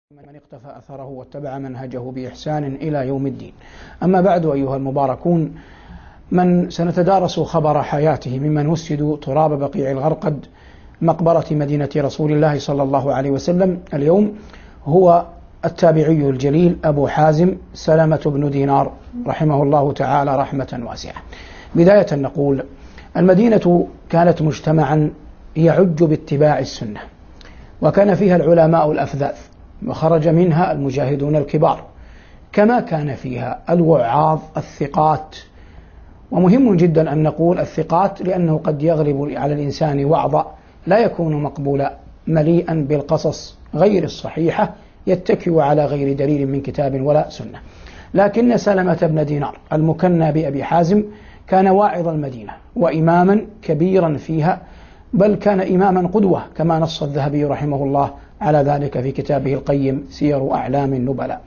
من اقتفى أثره واتبع منهجه بإحسان إلى يوم الدين. أما بعد، أيها المباركون، من سنتدارس خبر حياته ممن وسدوا تراب بقيع الغرقد مقبرة مدينة رسول الله صلى الله عليه وسلم اليوم هو التابعي الجليل أبو حازم سلمة بن دينار رحمه الله تعالى رحمة واسعة. بداية نقول: المدينة كانت مجتمعا يعج باتباع السنة، وكان فيها العلماء الأفذاذ، وخرج منها المجاهدون الكبار، كما كان فيها الوعاظ الثقات. ومهم جدا أن نقول الثقات، لأنه قد يغلب على الإنسان وعظا لا يكون مقبولا، مليئا بالقصص غير الصحيحة يتكئ على غير دليل من كتاب ولا سنة. لكن سلمة بن دينار المكنى بأبي حازم كان واعظ المدينة وإماما كبيرا فيها، بل كان إماما قدوة، كما نص الذهبي رحمه الله على ذلك في كتابه القيم سير أعلام النبلاء.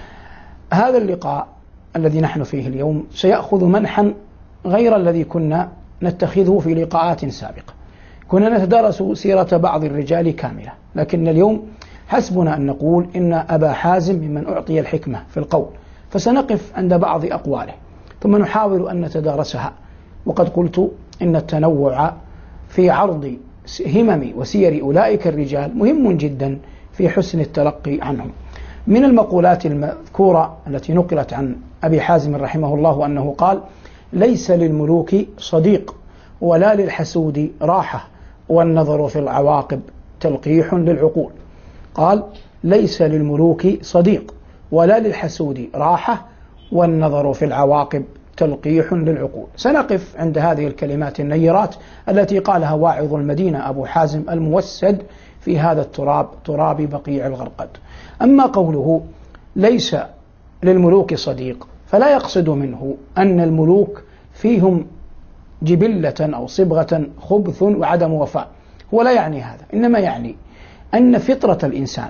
هذا اللقاء الذي نحن فيه اليوم سيأخذ منحا غير الذي كنا نتخذه في لقاءات سابقة. كنا نتدارس سيرة بعض الرجال كاملة، لكن اليوم حسبنا أن نقول إن أبا حازم ممن أعطي الحكمة في القول، فسنقف عند بعض أقواله ثم نحاول أن نتدارسها. وقد قلت إن التنوع في عرض همم وسير أولئك الرجال مهم جدا في حسن التلقي عنهم. من المقولات المذكورة التي نقلت عن أبي حازم رحمه الله أنه قال: ليس للملوك صديق ولا للحسود راحة، والنظر في العواقب تلقيح للعقول. قال: ليس للملوك صديق ولا للحسود راحة، والنظر في العواقب تلقيح للعقول. سنقف عند هذه الكلمات النيرات التي قالها واعظ المدينة أبو حازم الموسد في هذا التراب، تراب بقيع الغرقد. أما قوله ليس للملوك صديق، فلا يقصد منه أن الملوك فيهم جبلة أو صبغة خبث وعدم وفاء، هو لا يعني هذا، إنما يعني أن فطرة الإنسان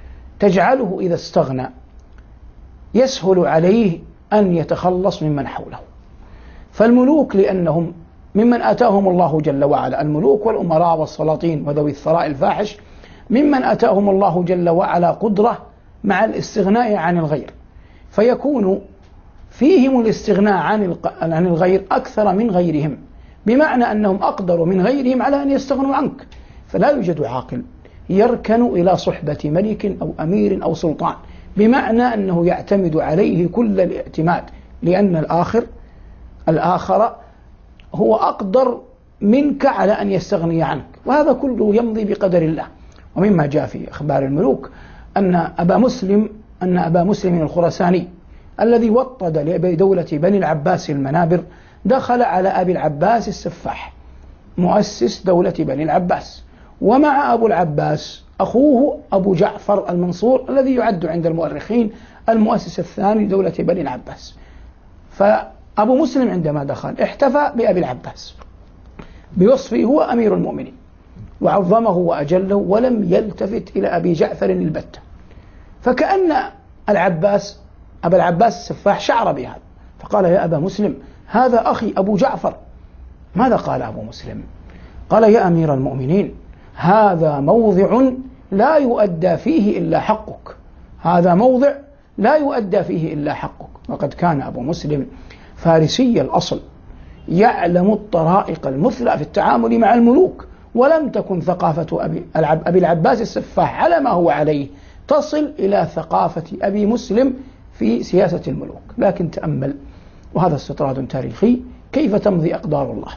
تجعله إذا استغنى يسهل عليه أن يتخلص ممن حوله. فالملوك لأنهم ممن آتاهم الله جل وعلا، الملوك والأمراء والسلاطين وذوي الثراء الفاحش ممن آتاهم الله جل وعلا قدرة مع الاستغناء عن الغير، فيكون فيهم الاستغناء عن الغير أكثر من غيرهم، بمعنى أنهم أقدر من غيرهم على أن يستغنوا عنك. فلا يوجد عاقل يركن إلى صحبة ملك أو أمير أو سلطان، بمعنى أنه يعتمد عليه كل الاعتماد، لأن الآخر هو أقدر منك على أن يستغني عنك، وهذا كله يمضي بقدر الله. ومما جاء في أخبار الملوك أن أبا مسلم الخراساني الذي وطد لدولة بني العباس المنابر دخل على أبي العباس السفاح مؤسس دولة بني العباس، ومع أبو العباس أخوه أبو جعفر المنصور الذي يعد عند المؤرخين المؤسس الثاني لدولة بني العباس. فأبو مسلم عندما دخل احتفى بأبي العباس بوصفه هو أمير المؤمنين، وعظمه وأجله، ولم يلتفت إلى أبي جعفر البتة. فكأن أبا العباس السفاح شعر بهذا، فقال: يا أبا مسلم، هذا أخي أبو جعفر. ماذا قال أبو مسلم؟ قال: يا أمير المؤمنين، هذا موضع لا يؤدى فيه إلا حقك، هذا موضع لا يؤدى فيه إلا حقك. وقد كان أبو مسلم فارسي الأصل، يعلم الطرائق المثلى في التعامل مع الملوك، ولم تكن ثقافة أبي العباس السفاح على ما هو عليه تصل إلى ثقافة أبي مسلم في سياسة الملوك. لكن تأمل، وهذا استطراد تاريخي، كيف تمضي أقدار الله.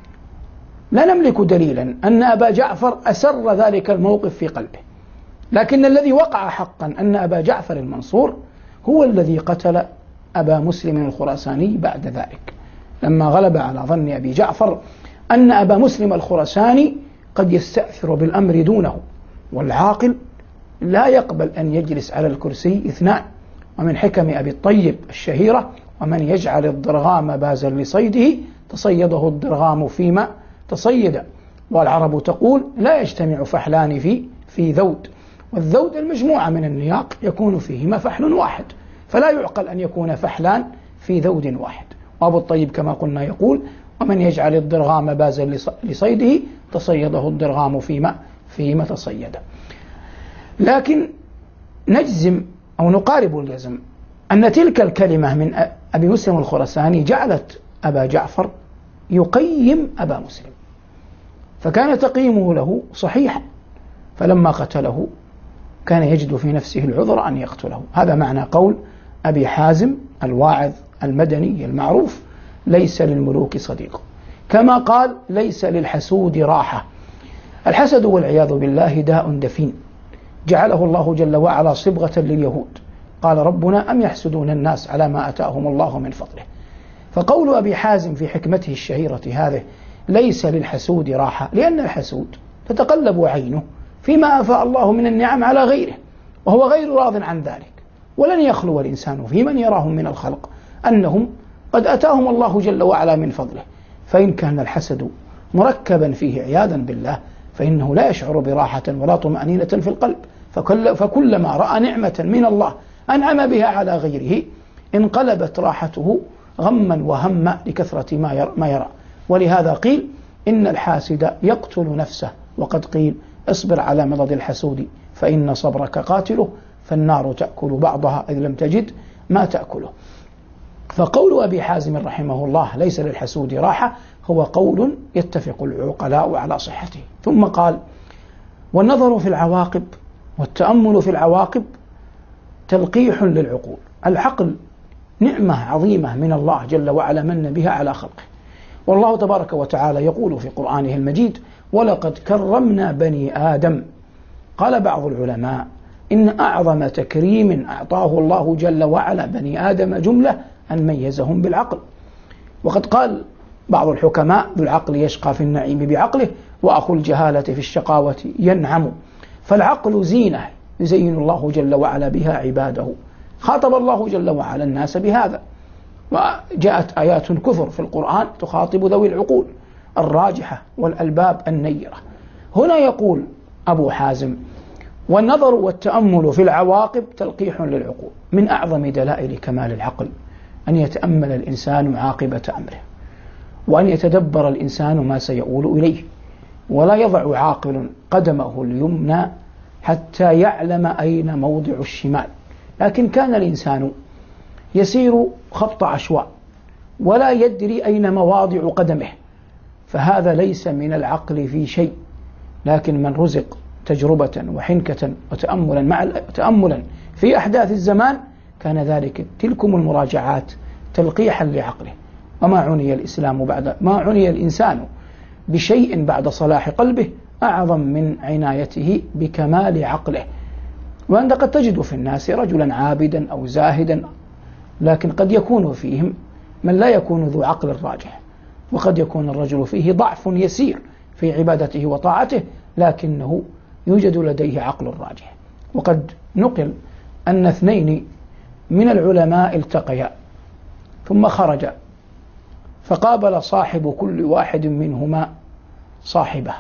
لا نملك دليلا أن أبا جعفر أسر ذلك الموقف في قلبه، لكن الذي وقع حقا أن أبا جعفر المنصور هو الذي قتل أبا مسلم الخراساني بعد ذلك، لما غلب على ظن أبي جعفر أن أبا مسلم الخراساني قد يستأثر بالأمر دونه، والعاقل لا يقبل أن يجلس على الكرسي اثنان. ومن حكم أبي الطيب الشهيرة: ومن يجعل الضرغام بازا لصيده تصيده الضرغام فيما تصيد. والعرب تقول: لا يجتمع فحلان في ذود، والذود المجموعة من النياق يكون فيهما فحل واحد، فلا يعقل أن يكون فحلان في ذود واحد. وأبو الطيب كما قلنا يقول: ومن يجعل الضرغام بازا لصيده الضرغام فيما تصيد. لكن نجزم أو نقارب الجزم أن تلك الكلمة من أبي مسلم الخراساني جعلت أبا جعفر يقيم أبا مسلم، فكان تقييمه له صحيحا، فلما قتله كان يجد في نفسه العذر أن يقتله. هذا معنى قول أبي حازم الواعظ المدني المعروف: ليس للملوك صديق. كما قال: ليس للحسود راحة. الحسد والعياذ بالله داء دفين جعله الله جل وعلا صبغة لليهود. قال ربنا: أم يحسدون الناس على ما أتاهم الله من فضله. فقول أبي حازم في حكمته الشهيرة هذه: ليس للحسود راحة، لأن الحسود تتقلب عينه فيما أفاء الله من النعم على غيره، وهو غير راض عن ذلك. ولن يخلو الإنسان في من يراهم من الخلق أنهم قد أتاهم الله جل وعلا من فضله، فإن كان الحسد مركبا فيه عياذا بالله فإنه لا يشعر براحة ولا طمأنينة في القلب، فكلما رأى نعمة من الله أنعم بها على غيره انقلبت راحته غما وهما لكثرة ما يرى. ولهذا قيل: إن الحاسد يقتل نفسه، وقد قيل: اصبر على مضض الحسود فإن صبرك قاتله، فالنار تأكل بعضها إذ لم تجد ما تأكله. فقول أبي حازم رحمه الله: ليس للحسود راحة، هو قول يتفق العقلاء على صحته. ثم قال: والنظر في العواقب والتأمل في العواقب تلقيح للعقول. العقل نعمة عظيمة من الله جل وعلا من بها على خلقه، والله تبارك وتعالى يقول في قرآنه المجيد: ولقد كرمنا بني آدم. قال بعض العلماء: إن أعظم تكريم أعطاه الله جل وعلا بني آدم جملة أن ميزهم بالعقل. وقد قال بعض الحكماء: ذو العقل يشقى في النعيم بعقله، وأخو الجهالة في الشقاوة ينعم. فالعقل زينة يزين الله جل وعلا بها عباده. خاطب الله جل وعلا الناس بهذا، وجاءت آيات كثر في القرآن تخاطب ذوي العقول الراجحة والألباب النيرة. هنا يقول أبو حازم: والنظر والتأمل في العواقب تلقيح للعقول. من أعظم دلائل كمال العقل أن يتأمل الإنسان عاقبة أمره، وأن يتدبر الإنسان ما سيؤول إليه، ولا يضع عاقل قدمه اليمنى حتى يعلم أين موضع الشمال. لكن كان الإنسان يسير خبط عشواء ولا يدري أين مواضع قدمه، فهذا ليس من العقل في شيء. لكن من رزق تجربة وحنكة وتأملا في أحداث الزمان كان ذلك تلكم المراجعات تلقيحا لعقله. وما عني الإنسان بشيء بعد صلاح قلبه أعظم من عنايته بكمال عقله. وأنت قد تجد في الناس رجلا عابدا أو زاهدا، لكن قد يكون فيهم من لا يكون ذو عقل راجح، وقد يكون الرجل فيه ضعف يسير في عبادته وطاعته، لكنه يوجد لديه عقل راجح. وقد نقل أن اثنين من العلماء التقيا ثم خرجا، فقابل صاحب كل واحد منهما صاحبه،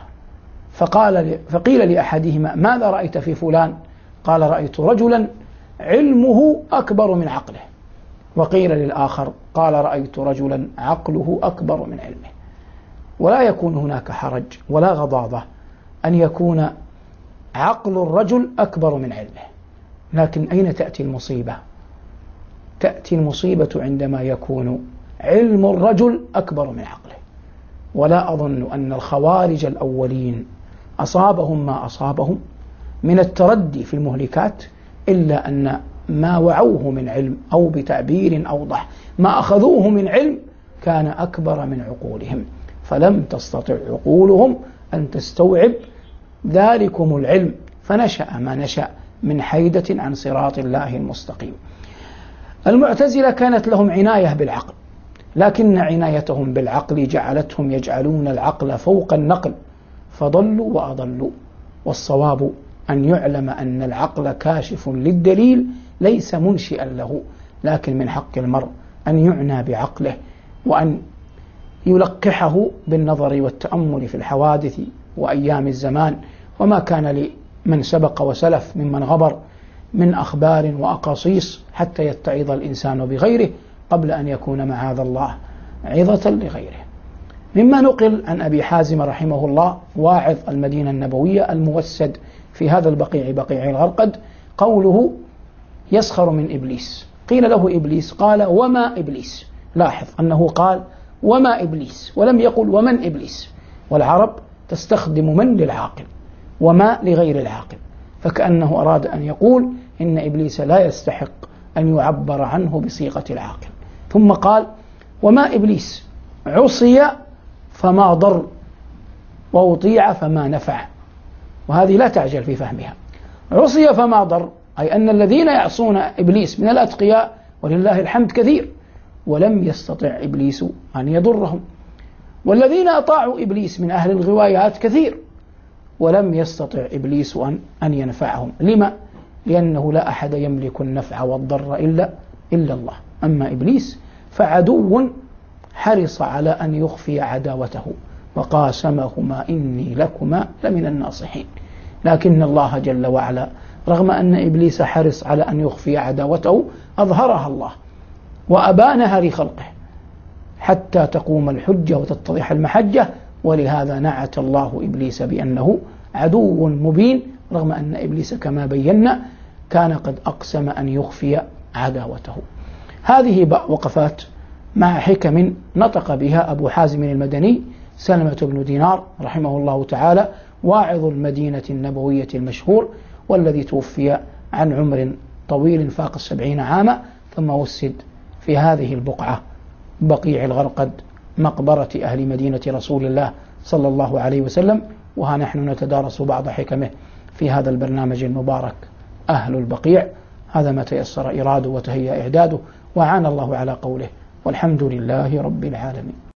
فقيل لأحدهما: ماذا رأيت في فلان؟ قال: رأيت رجلا علمه أكبر من عقله. وقيل للآخر قال: رأيت رجلا عقله أكبر من علمه. ولا يكون هناك حرج ولا غضاضة أن يكون عقل الرجل أكبر من علمه، لكن أين تأتي المصيبة؟ تأتي المصيبة عندما يكون علم الرجل أكبر من عقله. ولا أظن أن الخوارج الأولين أصابهم ما أصابهم من التردي في المهلكات إلا أن ما وعوه من علم، أو بتعبير أوضح ما أخذوه من علم، كان أكبر من عقولهم، فلم تستطع عقولهم أن تستوعب ذلكم العلم، فنشأ ما نشأ من حيدة عن صراط الله المستقيم. المعتزلة كانت لهم عناية بالعقل، لكن عنايتهم بالعقل جعلتهم يجعلون العقل فوق النقل، فضلوا وأضلوا. والصواب أن يعلم أن العقل كاشف للدليل ليس منشئا له، لكن من حق المرء أن يعنى بعقله، وأن يلقحه بالنظر والتأمل في الحوادث وأيام الزمان، وما كان لمن سبق وسلف ممن غبر من أخبار وأقاصيص، حتى يتعظ الإنسان بغيره قبل أن يكون معاذ الله عظة لغيره. مما نقل عن أبي حازم رحمه الله واعظ المدينة النبوية الموسد في هذا البقيع، بقيع الغرقد، قوله: يسخر من إبليس. قيل له إبليس، قال وما إبليس. لاحظ أنه قال وما إبليس ولم يقل ومن إبليس، والعرب تستخدم من للعاقل وما لغير العاقل، فكأنه أراد أن يقول إن إبليس لا يستحق أن يعبر عنه بصيغة العاقل. ثم قال وما إبليس عصي فما ضر وأطيع فما نفع، وهذه لا تعجل في فهمها. عصي فما ضر أي أن الذين يعصون إبليس من الأتقياء ولله الحمد كثير، ولم يستطع إبليس أن يضرهم، والذين أطاعوا إبليس من أهل الغوايات كثير، ولم يستطع إبليس أن ينفعهم. لما؟ لأنه لا أحد يملك النفع والضر إلا الله. أما إبليس فعدو حرص على أن يخفي عداوته وقاسمهما إني لكما لمن الناصحين، لكن الله جل وعلا رغم أن إبليس حرص على أن يخفي عداوته أظهرها الله وأبانها لخلقه حتى تقوم الحجة وتتضح المحجة، ولهذا نعت الله إبليس بأنه عدو مبين، رغم أن إبليس كما بينا كان قد أقسم أن يخفي عداوته. هذه وقفات مع حكم نطق بها أبو حازم المدني سلمة بن دينار رحمه الله تعالى، واعظ المدينة النبوية المشهور، والذي توفي عن عمر طويل فاق 70 عاما، ثم وسد في هذه البقعة بقيع الغرقد مقبرة أهل مدينة رسول الله صلى الله عليه وسلم. وها نحن نتدارس بعض حكمه في هذا البرنامج المبارك أهل البقيع. هذا ما تيسر إراده وتهيأ إعداده، وعان الله على قوله، والحمد لله رب العالمين.